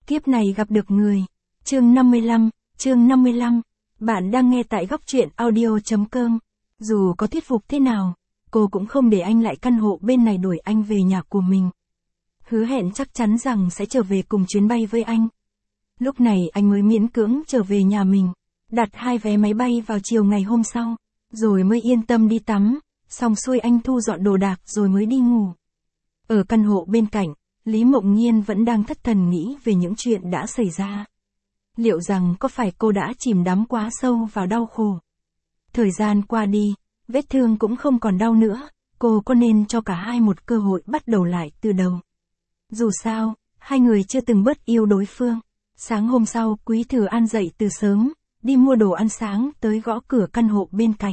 Kiếp này gặp được người. Chương 55. Bạn đang nghe tại góc truyện audio.com. Dù có thuyết phục thế nào, cô cũng không để anh lại căn hộ bên này đuổi anh về nhà của mình. Hứa hẹn chắc chắn rằng sẽ trở về cùng chuyến bay với anh. Lúc này anh mới miễn cưỡng trở về nhà mình, đặt 2 vé máy bay vào chiều ngày hôm sau, rồi mới yên tâm đi tắm, xong xuôi anh thu dọn đồ đạc rồi mới đi ngủ. Ở căn hộ bên cạnh, Lý Mộng Nhiên vẫn đang thất thần nghĩ về những chuyện đã xảy ra. Liệu rằng có phải cô đã chìm đắm quá sâu vào đau khổ? Thời gian qua đi, vết thương cũng không còn đau nữa, cô có nên cho cả hai một cơ hội bắt đầu lại từ đầu? Dù sao, hai người chưa từng bớt yêu đối phương. Sáng hôm sau, Quý Thừa An dậy từ sớm, đi mua đồ ăn sáng tới gõ cửa căn hộ bên cạnh.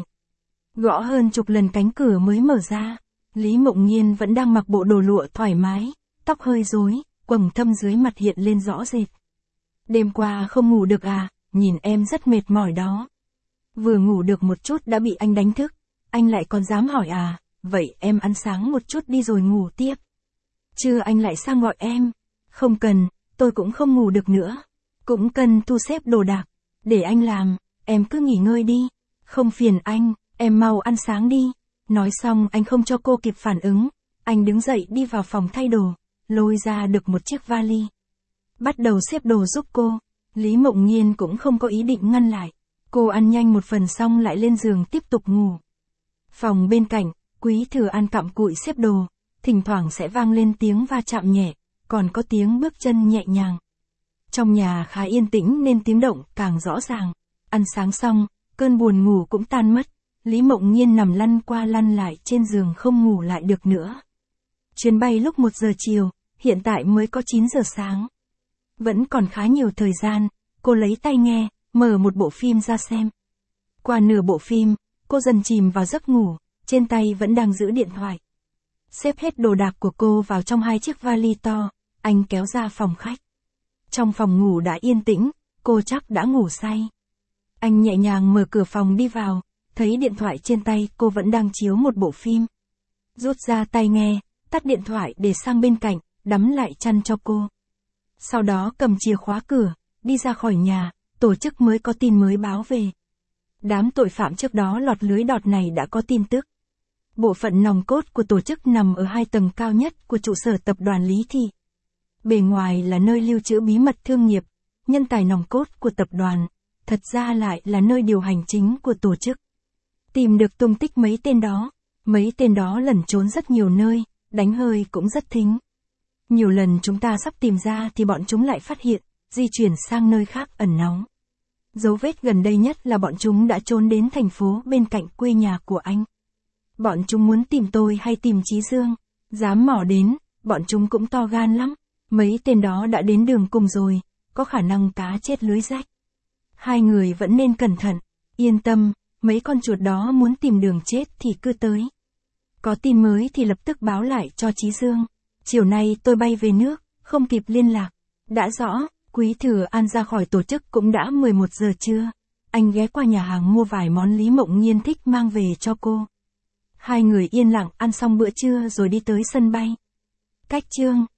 Gõ hơn chục lần cánh cửa mới mở ra. Lý Mộng Nhiên vẫn đang mặc bộ đồ lụa thoải mái, tóc hơi rối, quầng thâm dưới mặt hiện lên rõ rệt. Đêm qua không ngủ được à, nhìn em rất mệt mỏi đó. Vừa ngủ được một chút đã bị anh đánh thức, anh lại còn dám hỏi à, vậy em ăn sáng một chút đi rồi ngủ tiếp. Chưa anh lại sang gọi em. Không cần, tôi cũng không ngủ được nữa. Cũng cần thu xếp đồ đạc. Để anh làm, em cứ nghỉ ngơi đi. Không phiền anh, em mau ăn sáng đi. Nói xong anh không cho cô kịp phản ứng. Anh đứng dậy đi vào phòng thay đồ, lôi ra được một chiếc vali. Bắt đầu xếp đồ giúp cô. Lý Mộng Nhiên cũng không có ý định ngăn lại. Cô ăn nhanh một phần xong lại lên giường tiếp tục ngủ. Phòng bên cạnh, Quý Thừa An cặm cụi xếp đồ. Thỉnh thoảng sẽ vang lên tiếng va chạm nhẹ, còn có tiếng bước chân nhẹ nhàng. Trong nhà khá yên tĩnh nên tiếng động càng rõ ràng. Ăn sáng xong, cơn buồn ngủ cũng tan mất. Lý Mộng Nhiên nằm lăn qua lăn lại trên giường không ngủ lại được nữa. Chuyến bay lúc 1 giờ chiều, hiện tại mới có 9 giờ sáng. Vẫn còn khá nhiều thời gian, cô lấy tai nghe, mở một bộ phim ra xem. Qua nửa bộ phim, cô dần chìm vào giấc ngủ, trên tay vẫn đang giữ điện thoại. Xếp hết đồ đạc của cô vào trong 2 chiếc vali to, anh kéo ra phòng khách. Trong phòng ngủ đã yên tĩnh, cô chắc đã ngủ say. Anh nhẹ nhàng mở cửa phòng đi vào, thấy điện thoại trên tay cô vẫn đang chiếu một bộ phim. Rút ra tai nghe, tắt điện thoại để sang bên cạnh, đắm lại chăn cho cô. Sau đó cầm chìa khóa cửa, đi ra khỏi nhà, tổ chức mới có tin mới báo về. Đám tội phạm trước đó lọt lưới đọt này đã có tin tức. Bộ phận nòng cốt của tổ chức nằm ở 2 tầng cao nhất của trụ sở tập đoàn Lý Thị. Bề ngoài là nơi lưu trữ bí mật thương nghiệp, nhân tài nòng cốt của tập đoàn, thật ra lại là nơi điều hành chính của tổ chức. Tìm được tung tích mấy tên đó lẩn trốn rất nhiều nơi, đánh hơi cũng rất thính. Nhiều lần chúng ta sắp tìm ra thì bọn chúng lại phát hiện, di chuyển sang nơi khác ẩn náu. Dấu vết gần đây nhất là bọn chúng đã trốn đến thành phố bên cạnh quê nhà của anh. Bọn chúng muốn tìm tôi hay tìm Chí Dương, dám mò đến, bọn chúng cũng to gan lắm. Mấy tên đó đã đến đường cùng rồi, có khả năng cá chết lưới rách. Hai người vẫn nên cẩn thận, yên tâm, mấy con chuột đó muốn tìm đường chết thì cứ tới. Có tin mới thì lập tức báo lại cho Chí Dương. Chiều nay tôi bay về nước, không kịp liên lạc. Đã rõ, Quý Thừa An ra khỏi tổ chức cũng đã 11 giờ trưa. Anh ghé qua nhà hàng mua vài món Lý Mộng Nhiên thích mang về cho cô. Hai người yên lặng ăn xong bữa trưa rồi đi tới sân bay. Cách Chương,